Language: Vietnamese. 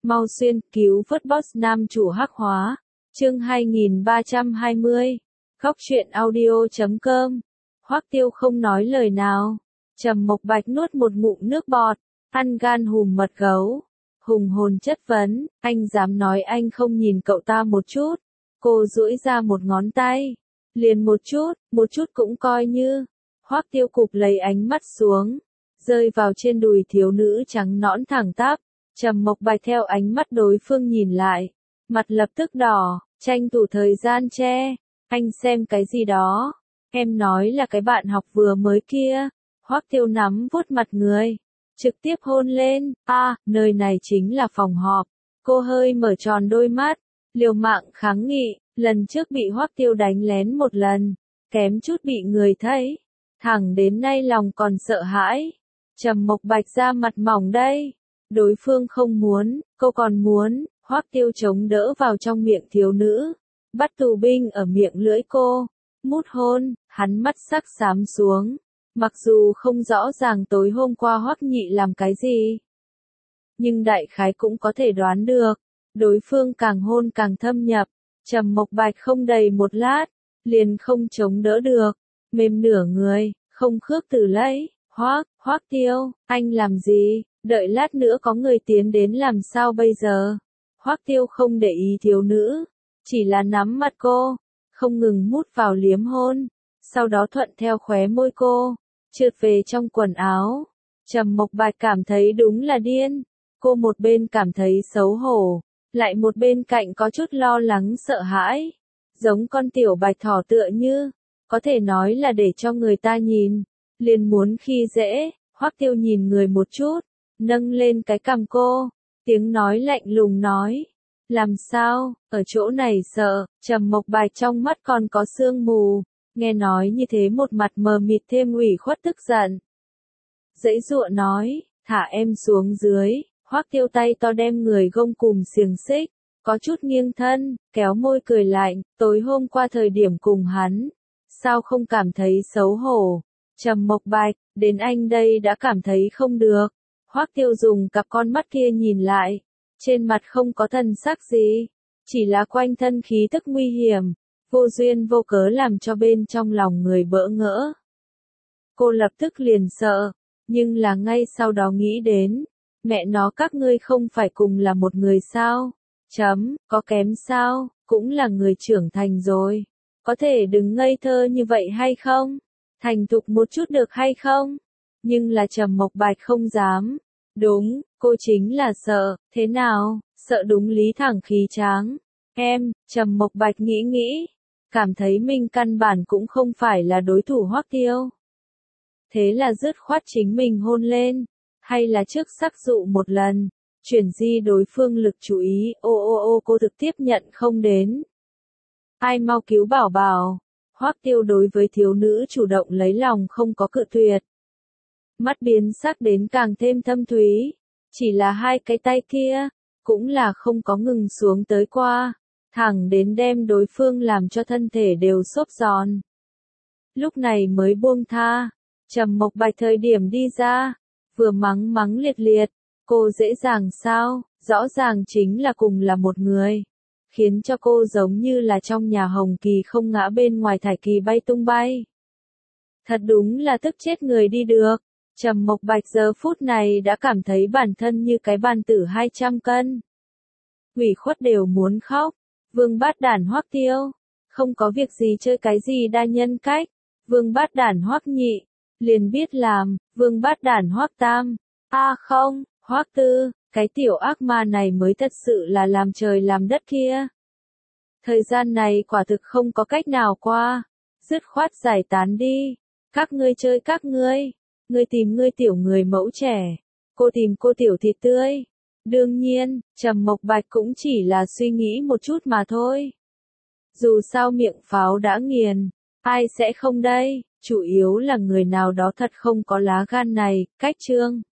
Mau xuyên, cứu vớt boss nam chủ hắc hóa. Chương 2320. Góc truyện audio.com. Hoắc Tiêu không nói lời nào. Trầm Mộc Bạch nuốt một ngụm nước bọt, ăn gan hùm mật gấu. Hùng hồn chất vấn, anh dám nói anh không nhìn cậu ta một chút. Cô duỗi ra một ngón tay. Liền một chút cũng coi như. Hoắc Tiêu cụp lấy ánh mắt xuống, rơi vào trên đùi thiếu nữ trắng nõn thẳng tắp. Trầm Mộc Bạch theo ánh mắt đối phương nhìn lại, mặt lập tức đỏ, tranh thủ thời gian che. Anh xem cái gì đó? Em nói là cái bạn học vừa mới kia. Hoắc Tiêu nắm vuốt mặt người, trực tiếp hôn lên. Nơi này chính là phòng họp. Cô hơi mở tròn đôi mắt, liều mạng kháng nghị. Lần trước bị Hoắc Tiêu đánh lén một lần, kém chút bị người thấy, thẳng đến nay lòng còn sợ hãi. Trầm Mộc Bạch ra mặt mỏng đây. Đối phương không muốn, cô còn muốn. Hoắc Tiêu chống đỡ vào trong miệng thiếu nữ, bắt tù binh ở miệng lưỡi cô, mút hôn. Hắn mắt sắc xám xuống, mặc dù không rõ ràng tối hôm qua Hoắc Nhị làm cái gì, nhưng đại khái cũng có thể đoán được. Đối phương càng hôn càng thâm nhập. Trầm Mộc Bạch không đầy một lát, liền không chống đỡ được, mềm nửa người, không khước từ lấy. Hoắc Tiêu, anh làm gì? Đợi lát nữa có người tiến đến làm sao bây giờ? Hoắc Tiêu không để ý thiếu nữ, chỉ là nắm mặt cô, không ngừng mút vào liếm hôn, sau đó thuận theo khóe môi cô, trượt về trong quần áo. Trầm Mộc Bạch cảm thấy đúng là điên. Cô một bên cảm thấy xấu hổ, lại một bên cạnh có chút lo lắng sợ hãi, giống con tiểu bạch thỏ tựa như, có thể nói là để cho người ta nhìn, liền muốn khi dễ. Hoắc Tiêu nhìn người một chút, nâng lên cái cằm cô, tiếng nói lạnh lùng nói, làm sao, ở chỗ này sợ? Trầm Mộc Bạch trong mắt còn có sương mù, nghe nói như thế một mặt mờ mịt thêm ủy khuất tức giận. Giãy giụa nói, thả em xuống dưới. Hoắc Tiêu tay to đem người gông cùm xiềng xích, có chút nghiêng thân, kéo môi cười lạnh, tối hôm qua thời điểm cùng hắn, sao không cảm thấy xấu hổ? Trầm Mộc Bạch, đến anh đây đã cảm thấy không được. Hoắc Tiêu dùng cặp con mắt kia nhìn lại, trên mặt không có thần sắc gì, chỉ là quanh thân khí tức nguy hiểm, vô duyên vô cớ làm cho bên trong lòng người bỡ ngỡ. Cô lập tức liền sợ, nhưng là ngay sau đó nghĩ đến, mẹ nó các ngươi không phải cùng là một người sao? Có kém sao, cũng là người trưởng thành rồi. Có thể đừng ngây thơ như vậy hay không? Thành thục một chút được hay không? Nhưng là Trầm Mộc Bạch không dám. Đúng, cô chính là sợ. Thế nào, sợ đúng lý thẳng khí tráng. Trầm Mộc Bạch nghĩ, cảm thấy mình căn bản cũng không phải là đối thủ Hoắc Tiêu. Thế là dứt khoát chính mình hôn lên. Hay là trước sắc dụ một lần, chuyển di đối phương lực chú ý. Cô thực tiếp nhận không đến. Ai mau cứu bảo bảo. Hoắc Tiêu đối với thiếu nữ chủ động lấy lòng không có cự tuyệt. Mắt biến sắc đến càng thêm thâm thúy, chỉ là hai cái tay kia, cũng là không có ngừng xuống tới qua, thẳng đến đem đối phương làm cho thân thể đều xốp giòn. Lúc này mới buông tha. Trầm Mộc Bạch thời điểm đi ra, vừa mắng liệt liệt, cô dễ dàng sao, rõ ràng chính là cùng là một người, khiến cho cô giống như là trong nhà hồng kỳ không ngã bên ngoài thải kỳ bay tung bay. Thật đúng là tức chết người đi được. Trầm Mộc Bạch giờ phút này đã cảm thấy bản thân như cái bàn tử 200 cân. Ủy khuất đều muốn khóc. Vương bát đản Hoắc Tiêu, không có việc gì chơi cái gì đa nhân cách. Vương bát đản Hoắc Nhị, liền biết làm. Vương bát đản Hoắc Tam, không, Hoắc Tư, cái tiểu ác ma này mới thật sự là làm trời làm đất kia. Thời gian này quả thực không có cách nào qua, dứt khoát giải tán đi. Các ngươi chơi các ngươi tìm ngươi tiểu người mẫu trẻ, cô tìm cô tiểu thịt tươi. Đương nhiên, Trầm Mộc Bạch cũng chỉ là suy nghĩ một chút mà thôi. Dù sao miệng pháo đã nghiền, ai sẽ không đây, chủ yếu là người nào đó thật không có lá gan này. Cách chương